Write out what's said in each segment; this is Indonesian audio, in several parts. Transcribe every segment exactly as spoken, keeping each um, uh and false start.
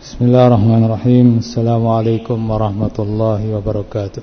Bismillahirrahmanirrahim. Assalamualaikum warahmatullahi wabarakatuh.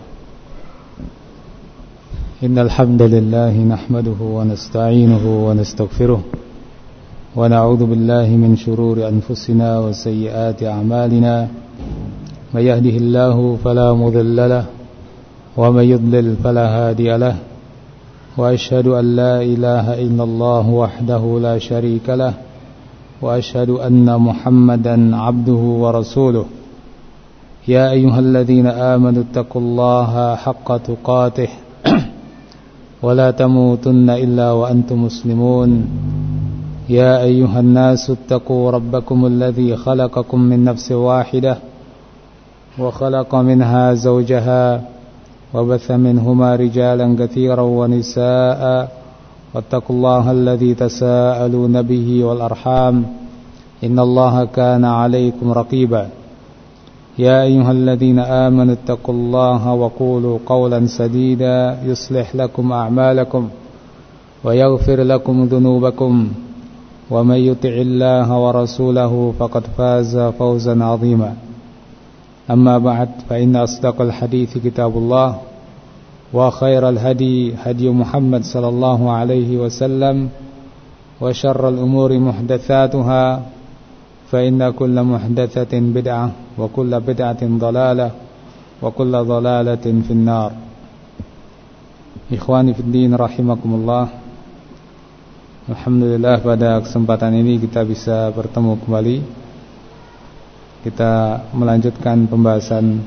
Innal hamdalillah nahmaduhu wa nasta'inuhu wa nastaghfiruh wa na'udzu billahi min shururi anfusina wa sayyiati a'malina. May yahdihillahu fala mudilla lahu wa may yudlil fala hadiya lahu. Wa asyhadu an la ilaha illallah wahdahu la syarika lahu وأشهد أن محمدا عبده ورسوله يا أيها الذين آمنوا اتقوا الله حق تقاته ولا تموتن إلا وأنتم مسلمون يا أيها الناس اتقوا ربكم الذي خلقكم من نفس واحدة وخلق منها زوجها وبث منهما رجالا كثيرا ونساء واتقوا الله الذي تساءلون به والأرحام إن الله كان عليكم رقيبا يا أيها الذين آمنوا اتقوا الله وقولوا قولا سديدا يصلح لكم أعمالكم ويغفر لكم ذنوبكم ومن يطع الله ورسوله فقد فاز فوزا عظيما أما بعد فإن أصدق الحديث كتاب الله وخير الهدي هدي محمد صلى الله عليه وسلم وشر الأمور محدثاتها فإن كل محدثة بدعة وكل بدعة ضلالة وكل ضلالة في النار. Ikhwani fiddin rahimakumullah. Alhamdulillah pada kesempatan ini kita bisa bertemu kembali. Kita melanjutkan pembahasan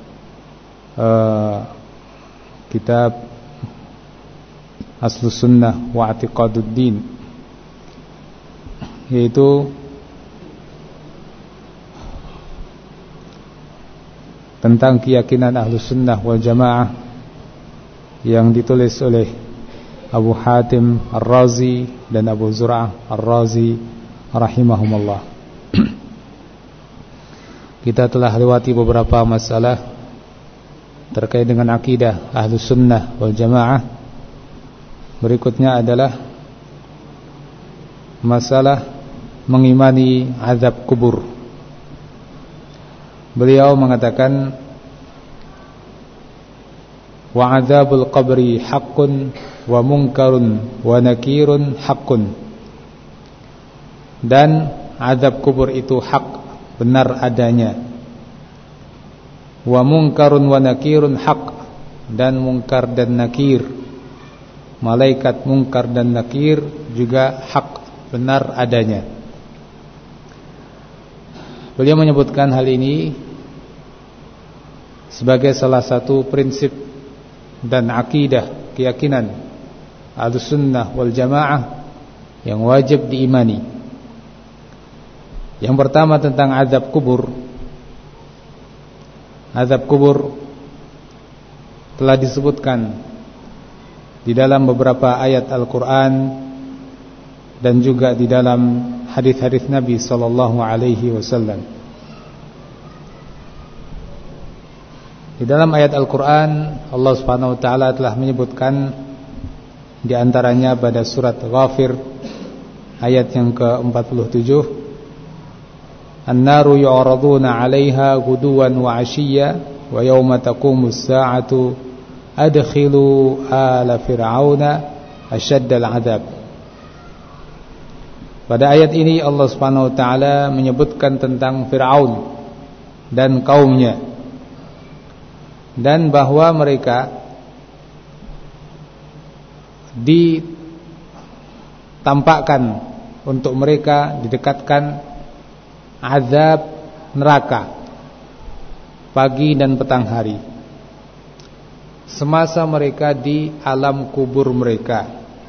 uh, kitab Aslus Sunnah wa I'tiqaduddin, yaitu tentang keyakinan Ahlus Sunnah wal Jamaah yang ditulis oleh Abu Hatim Ar-Razi dan Abu Zur'ah Ar-Razi rahimahumullah. Kita telah lewati beberapa masalah terkait dengan akidah Ahlus Sunnah wal Jamaah. Berikutnya adalah masalah mengimani azab kubur. Beliau mengatakan wa azabul qabri haqqun wa munkarun wa nakirun haqqun. Dan azab kubur itu hak, benar adanya. Wa munkarun wa nakirun haq, dan mungkar dan nakir, malaikat mungkar dan nakir juga hak, benar adanya. Beliau menyebutkan hal ini sebagai salah satu prinsip dan akidah keyakinan Ahlus Sunnah wal Jamaah yang wajib diimani. Yang pertama tentang azab kubur. Azab kubur telah disebutkan di dalam beberapa ayat Al-Quran dan juga di dalam hadis-hadis Nabi sallallahu alaihi wasallam. Di dalam ayat Al-Quran Allah Subhanahu wa taala telah menyebutkan di antaranya pada surat Ghafir ayat yang ke empat puluh tujuh, An-naru yu'raduna 'alaiha ghuduwan wa 'ashiyya wa yawma taqumus sa'atu adkhilu ala fir'auna asyaddal 'adzab. Pada ayat ini Allah Subhanahu wa taala menyebutkan tentang Firaun dan kaumnya, dan bahwa mereka ditampakkan untuk mereka, didekatkan azab neraka pagi dan petang hari semasa mereka di alam kubur mereka.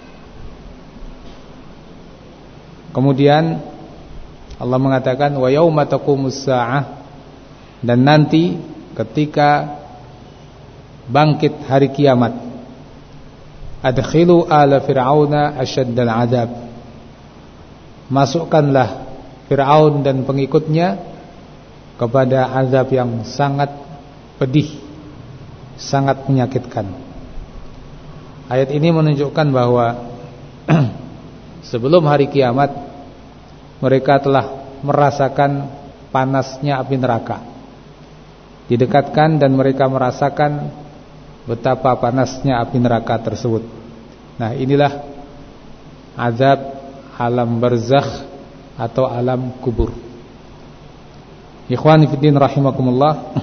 Kemudian Allah mengatakan wa yauma taqumus saah, dan nanti ketika bangkit hari kiamat, adkhilu ala fir'auna asyaddal azab, masukkanlah Fir'aun dan pengikutnya kepada azab yang sangat pedih, sangat menyakitkan. Ayat ini menunjukkan bahwa sebelum hari kiamat mereka telah merasakan panasnya api neraka. Didekatkan dan mereka merasakan betapa panasnya api neraka tersebut. Nah, inilah azab alam barzakh atau alam kubur. Ikhwani fiddin rahimakumullah,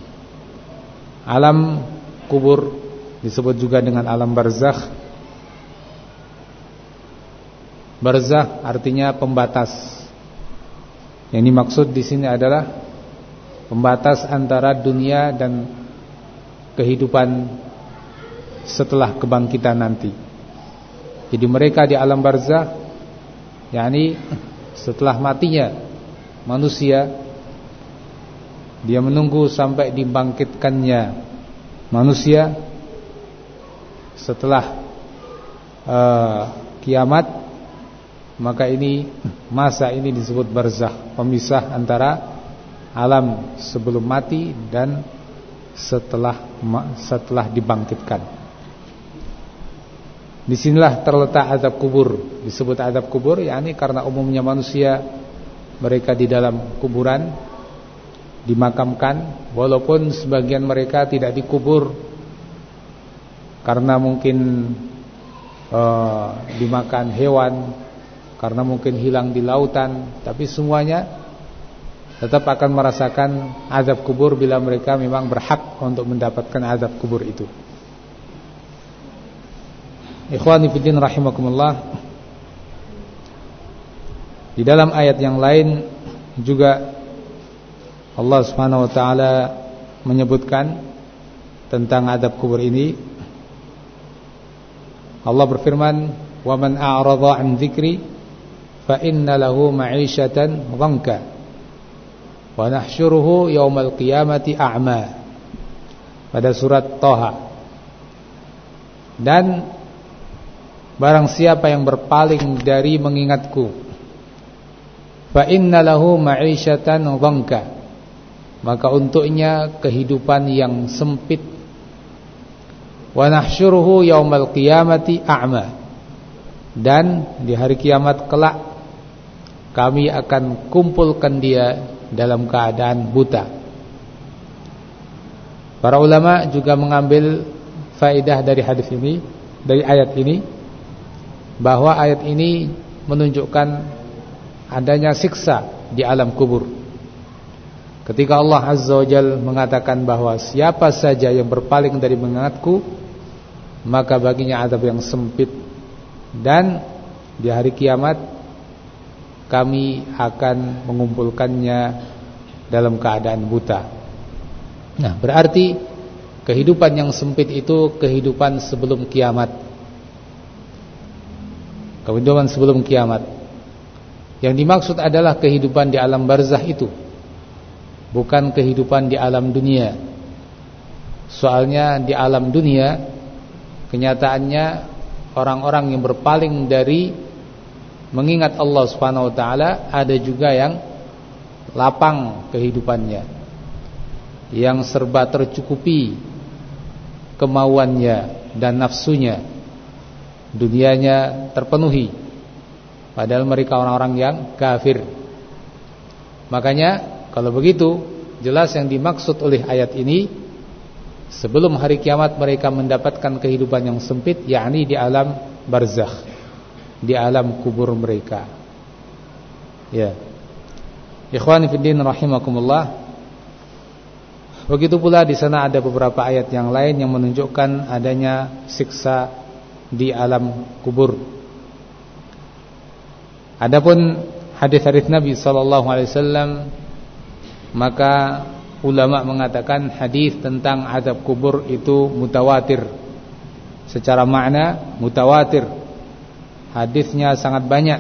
alam kubur disebut juga dengan alam barzakh. Barzakh artinya pembatas. Yang dimaksud di sini adalah pembatas antara dunia dan kehidupan setelah kebangkitan nanti. Jadi mereka di alam barzakh, yakni setelah matinya manusia, dia menunggu sampai dibangkitkannya manusia setelah uh, kiamat. Maka ini, masa ini disebut barzakh, pemisah antara alam sebelum mati dan setelah setelah dibangkitkan. Disinilah terletak azab kubur. Disebut azab kubur, yakni karena umumnya manusia mereka di dalam kuburan dimakamkan, walaupun sebagian mereka tidak dikubur karena mungkin uh, dimakan hewan, karena mungkin hilang di lautan, tapi semuanya tetap akan merasakan azab kubur bila mereka memang berhak untuk mendapatkan azab kubur itu. Ikhwani fiddin rahimakumullah, di dalam ayat yang lain juga Allah Subhanahu wa taala menyebutkan tentang azab kubur ini. Allah berfirman, "Wa man a'rada 'an dzikri fa inna lahu ma'isyatan dhanka wa nahsyuruhu yaumal qiyamati a'ma." Pada surat Thaha. Dan barang siapa yang berpaling dari mengingatku, fa inna lahu ma'isyatan dhanka, maka untuknya kehidupan yang sempit. Wa nahsyuruhu yaumal qiyamati a'ma, dan di hari kiamat kelak kami akan kumpulkan dia dalam keadaan buta. Para ulama juga mengambil faedah dari hadis ini, dari ayat ini, bahwa ayat ini menunjukkan adanya siksa di alam kubur. Ketika Allah Azza wa Jalla mengatakan bahwa siapa saja yang berpaling dari mengingatku, maka baginya azab yang sempit, dan di hari kiamat kami akan mengumpulkannya dalam keadaan buta. Nah, berarti kehidupan yang sempit itu kehidupan sebelum kiamat. Kehidupan sebelum kiamat. Yang dimaksud adalah kehidupan di alam barzakh itu, bukan kehidupan di alam dunia. Soalnya di alam dunia kenyataannya orang-orang yang berpaling dari mengingat Allah Subhanahu wa taala ada juga yang lapang kehidupannya, yang serba tercukupi kemauannya dan nafsunya, dunianya terpenuhi, padahal mereka orang-orang yang kafir. Makanya kalau begitu, jelas yang dimaksud oleh ayat ini, sebelum hari kiamat mereka mendapatkan kehidupan yang sempit, yakni di alam barzakh, di alam kubur mereka. Ya. Ikhwani fiddin rahimakumullah. Begitu pula di sana ada beberapa ayat yang lain yang menunjukkan adanya siksa di alam kubur. Adapun hadis-hadis Nabi sallallahu alaihi wasallam, maka ulama mengatakan hadis tentang azab kubur itu mutawatir. Secara makna mutawatir. Hadisnya sangat banyak.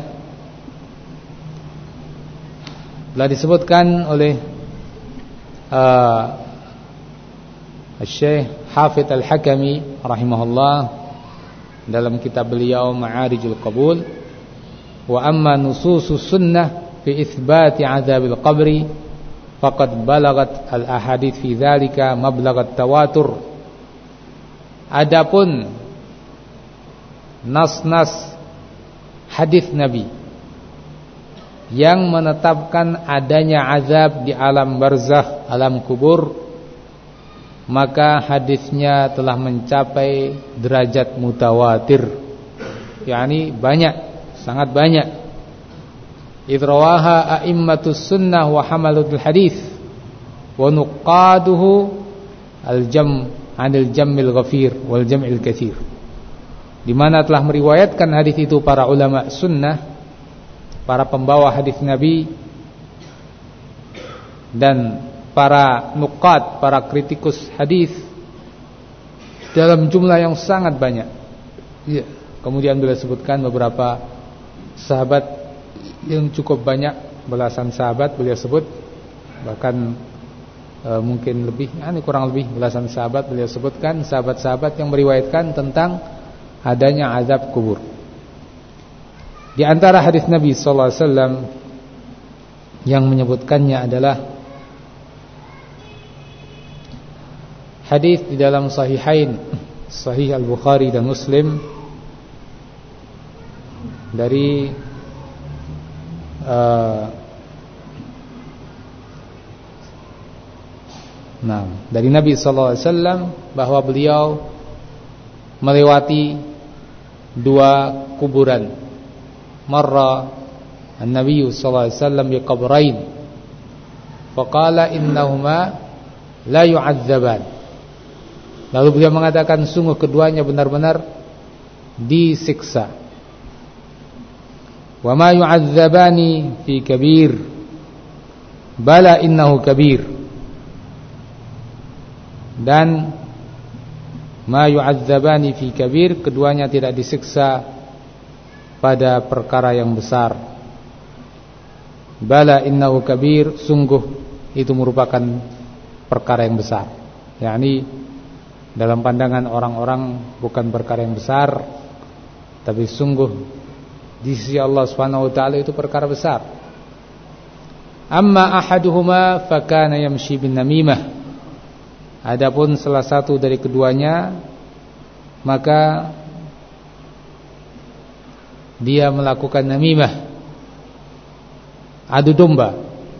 Telah disebutkan oleh uh, Syekh Hafidz Al-Hakami rahimahullah dalam kitab beliau Ma'arijul Qabul, wa amma nususus sunnah fi itsbati azabil qabri faqad balagat al-ahadits fi dzalika mablagat tawatur. Adapun nas-nas hadis Nabi yang menetapkan adanya azab di alam barzakh, alam kubur, maka hadisnya telah mencapai derajat mutawatir, yakni banyak, sangat banyak. Idrawaha a'immatus sunnah wa hamalutul hadis wa nuqaduhu al-jam' anil jam'il ghafir wal jam'il katsir, di mana telah meriwayatkan hadis itu para ulama sunnah, para pembawa hadis Nabi, dan para nuqat, para kritikus hadis dalam jumlah yang sangat banyak. Ya. Kemudian beliau sebutkan beberapa sahabat yang cukup banyak, belasan sahabat beliau sebut, bahkan e, mungkin lebih, ini kurang lebih belasan sahabat beliau sebutkan, sahabat-sahabat yang meriwayatkan tentang adanya azab kubur. Di antara hadis Nabi sallallahu alaihi wasallam yang menyebutkannya adalah hadis di dalam Sahihain, Sahih Al-Bukhari dan Muslim, dari uh, nah, dari Nabi sallallahu alaihi wasallam bahwa beliau melewati dua kuburan. Marra an-Nabi sallallahu alaihi wasallam bi qabrain faqala innahuma la yu'adzaban. Lalu beliau mengatakan sungguh keduanya benar-benar disiksa. Wa ma yu'adzabani fi kabir bala innahu kabir. Dan ma yu'adzabani fi kabir, keduanya tidak disiksa pada perkara yang besar. Bala innahu kabir, sungguh itu merupakan perkara yang besar. Yakni dalam pandangan orang-orang bukan perkara yang besar, tapi sungguh di sisi Allah Subhanahu wa taala itu perkara besar. Amma ahaduhuma fakana yamshi bin namimah. Adapun salah satu dari keduanya, maka dia melakukan namimah, adu domba.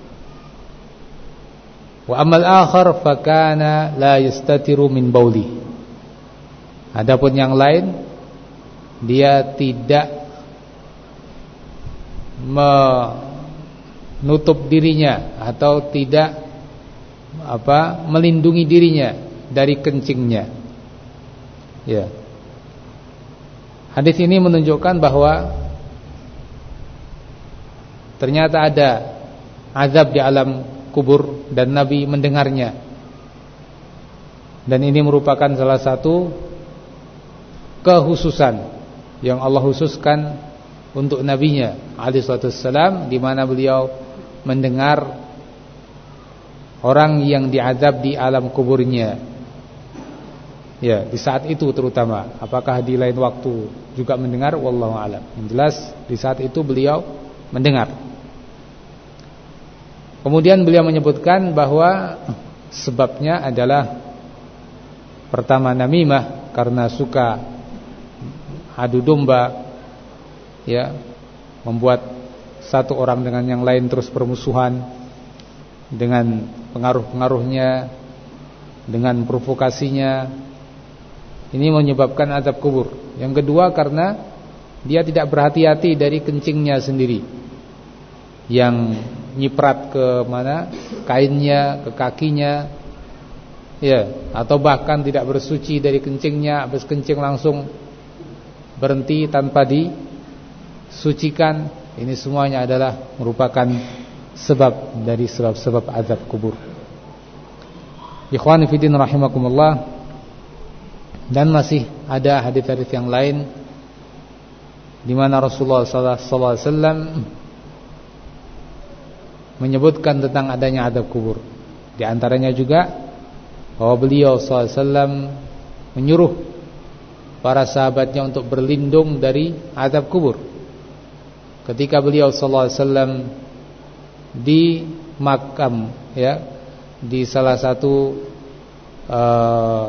Wa amal akhar fakana la yastatiru min bauli. Adapun yang lain, dia tidak menutup dirinya atau tidak apa melindungi dirinya dari kencingnya. Ya. Hadis ini menunjukkan bahwa ternyata ada azab di alam kubur dan Nabi mendengarnya. Dan ini merupakan salah satu kekhususan yang Allah khususkan untuk nabinya alaihi salatu wassalam, di mana beliau mendengar orang yang diazab di alam kuburnya. Ya, di saat itu terutama. Apakah di lain waktu juga mendengar? Wallahu a'lam. Yang jelas di saat itu beliau mendengar. Kemudian beliau menyebutkan bahwa sebabnya adalah pertama namimah, karena suka adu domba, ya, membuat satu orang dengan yang lain terus bermusuhan dengan pengaruh-pengaruhnya, dengan provokasinya. Ini menyebabkan azab kubur. Yang kedua karena dia tidak berhati-hati dari kencingnya sendiri, yang nyiprat ke mana, kainnya, ke kakinya, ya, atau bahkan tidak bersuci dari kencingnya, habis kencing langsung berhenti tanpa disucikan. Ini semuanya adalah merupakan sebab dari sebab-sebab azab kubur. Ikhwani fillah rahimakumullah. Dan masih ada hadis-hadis yang lain di mana Rasulullah sallallahu alaihi wasallam menyebutkan tentang adanya azab kubur. Di antaranya juga bahwa beliau sallallahu alaihi wasallam menyuruh para sahabatnya untuk berlindung dari azab kubur. Ketika beliau sallallahu alaihi wasallam di makam, ya, di salah satu uh,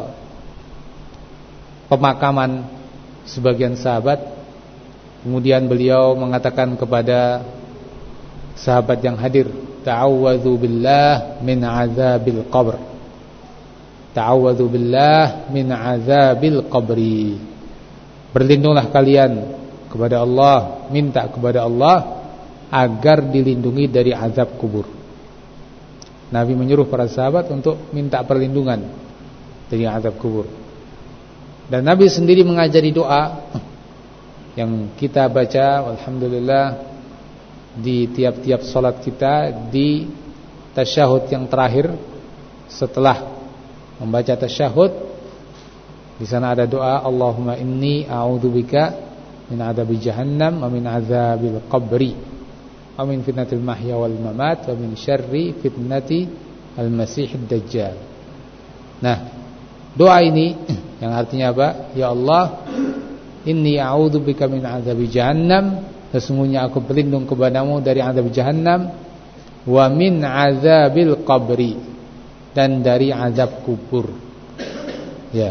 pemakaman sebagian sahabat, kemudian beliau mengatakan kepada sahabat yang hadir, ta'awwadzu billah min azabil qabr. Ta'awwadzu billah min azabil qabri. Berlindunglah kalian kepada Allah, minta kepada Allah agar dilindungi dari azab kubur. Nabi menyuruh para sahabat untuk minta perlindungan dari azab kubur. Dan Nabi sendiri mengajari doa yang kita baca alhamdulillah di tiap-tiap salat kita, di tasyahud yang terakhir setelah membaca tasyahud. Di sana ada doa, Allahumma inni a'udzubika min adzabi jahannam wa min adzabil qabri wa min fitnatil mahya wal mamat wa min syarri fitnati al-masiihid dajjal. Nah, doa ini yang artinya apa? Ya Allah, inni a'udzubika min adzabi jahannam, sesungguhnya aku berlindung kepadamu dari azab jahannam, wa min azabil qabri, dan dari azab kubur. Ya.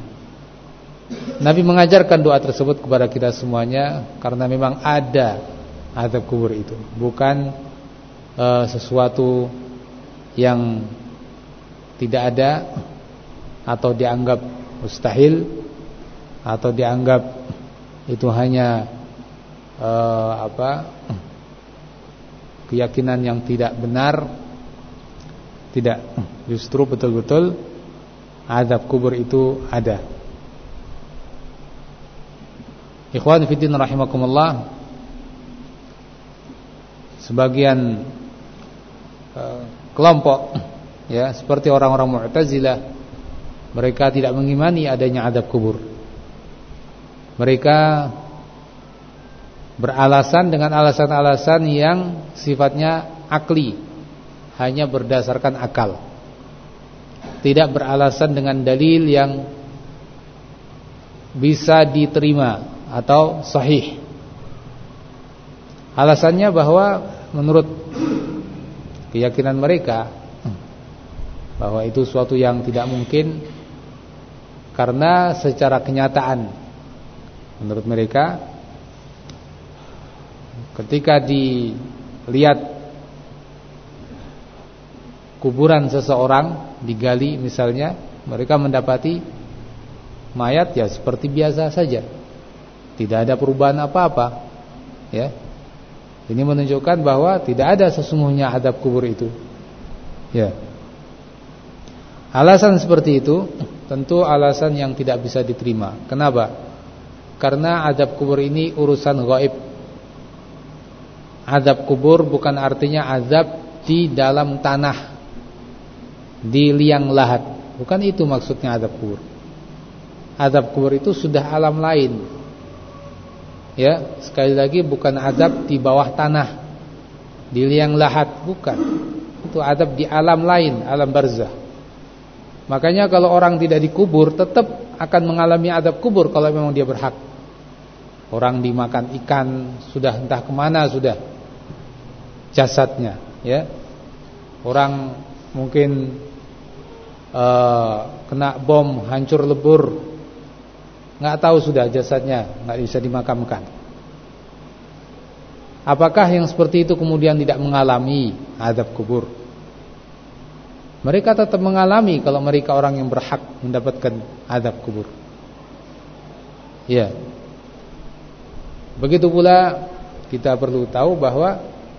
Nabi mengajarkan doa tersebut kepada kita semuanya karena memang ada azab kubur itu, bukan uh, sesuatu yang tidak ada atau dianggap mustahil atau dianggap itu hanya uh, apa keyakinan yang tidak benar. Tidak, justru betul-betul azab kubur itu ada. Ikhwan fillah rahimakumullah, sebagian uh, kelompok ya seperti orang-orang Mu'tazilah, mereka tidak mengimani adanya azab kubur. Mereka beralasan dengan alasan-alasan yang sifatnya akli, hanya berdasarkan akal, tidak beralasan dengan dalil yang bisa diterima atau sahih. Alasannya bahwa menurut keyakinan mereka bahwa itu suatu yang tidak mungkin, karena secara kenyataan menurut mereka ketika dilihat kuburan seseorang digali misalnya, mereka mendapati mayat ya seperti biasa saja, tidak ada perubahan apa-apa. Ya, ini menunjukkan bahwa tidak ada sesungguhnya azab kubur itu. Ya, alasan seperti itu tentu alasan yang tidak bisa diterima. Kenapa? Karena azab kubur ini urusan gaib. Azab kubur bukan artinya azab di dalam tanah, di liang lahat. Bukan itu maksudnya azab kubur. Azab kubur itu sudah alam lain. Ya, sekali lagi bukan azab di bawah tanah, di liang lahat, bukan. Itu azab di alam lain, alam barzah. Makanya kalau orang tidak dikubur tetap akan mengalami azab kubur kalau memang dia berhak. Orang dimakan ikan, sudah entah kemana sudah jasadnya, ya. Orang mungkin uh, kena bom, hancur lebur, nggak tahu sudah jasadnya, nggak bisa dimakamkan. Apakah yang seperti itu kemudian tidak mengalami azab kubur? Mereka tetap mengalami kalau mereka orang yang berhak mendapatkan azab kubur. Ya. Begitu pula kita perlu tahu bahwa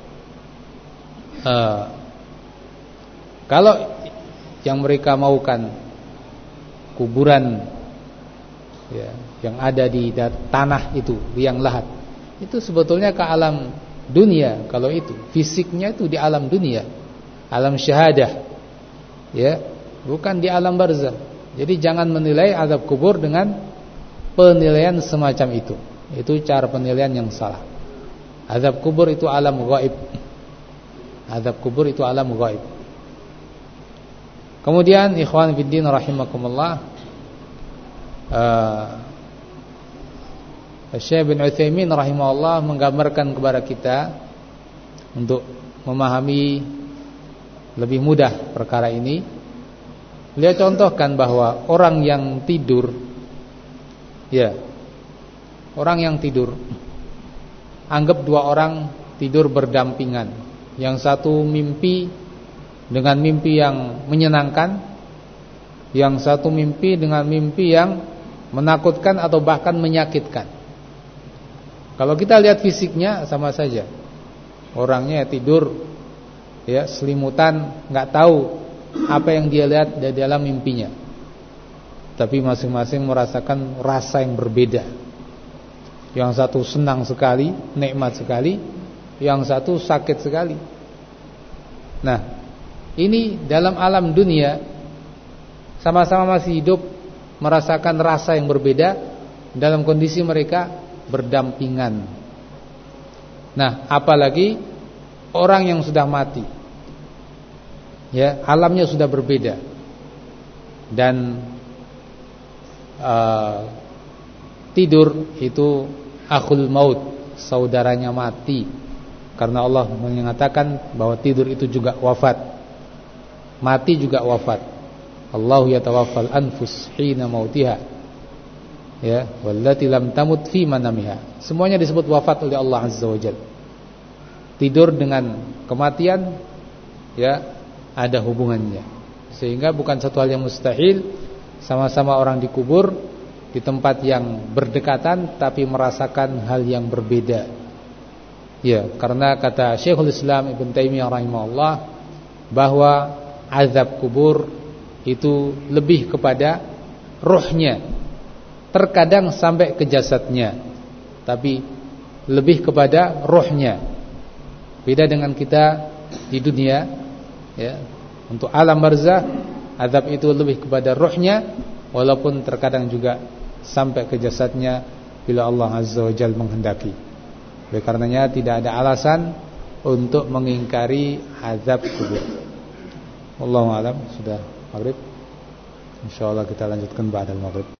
uh, kalau yang mereka maukan kuburan ya, yang ada di tanah itu, liang lahat, itu sebetulnya ke alam dunia. Kalau itu fisiknya itu di alam dunia, alam syahadah, ya, bukan di alam barzah. Jadi jangan menilai azab kubur dengan penilaian semacam itu. Itu cara penilaian yang salah. Azab kubur itu alam gaib. Azab kubur itu alam gaib. Kemudian ikhwan fiddin rahimakumullah, uh, Syekh bin Utsaimin rahimahullah menggambarkan kepada kita untuk memahami lebih mudah perkara ini. Beliau contohkan bahwa orang yang tidur, ya, orang yang tidur, anggap dua orang tidur berdampingan. Yang satu mimpi dengan mimpi yang menyenangkan, yang satu mimpi dengan mimpi yang menakutkan atau bahkan menyakitkan. Kalau kita lihat fisiknya sama saja. Orangnya tidur ya selimutan, enggak tahu apa yang dia lihat di dalam mimpinya. Tapi masing-masing merasakan rasa yang berbeda. Yang satu senang sekali, nikmat sekali, yang satu sakit sekali. Nah, ini dalam alam dunia sama-sama masih hidup, merasakan rasa yang berbeda dalam kondisi mereka berdampingan. Nah, apalagi orang yang sudah mati. Ya, alamnya sudah berbeda. Dan uh, tidur itu akhul maut, saudaranya mati. Karena Allah mengatakan bahwa tidur itu juga wafat. Mati juga wafat. Allahu yatawaffal anfus hina mautiha. Ya, wallati lam tamut fi manamiha. Semuanya disebut wafat oleh Allah Azza wa Jalla. Tidur dengan kematian ya ada hubungannya. Sehingga bukan satu hal yang mustahil sama-sama orang dikubur di tempat yang berdekatan tapi merasakan hal yang berbeda. Ya, karena kata Syekhul Islam Ibn Taimiyah rahimahullah bahwa azab kubur itu lebih kepada ruhnya, terkadang sampai ke jasadnya, tapi lebih kepada ruhnya. Beda dengan kita di dunia ya. Untuk alam barzakh azab itu lebih kepada ruhnya, walaupun terkadang juga sampai ke jasadnya bila Allah Azza wa Jalla menghendaki. Oleh karenanya tidak ada alasan untuk mengingkari azab kubur. Wallahu a'lam. Sudah maghrib. Insyaallah kita lanjutkan ba'da maghrib.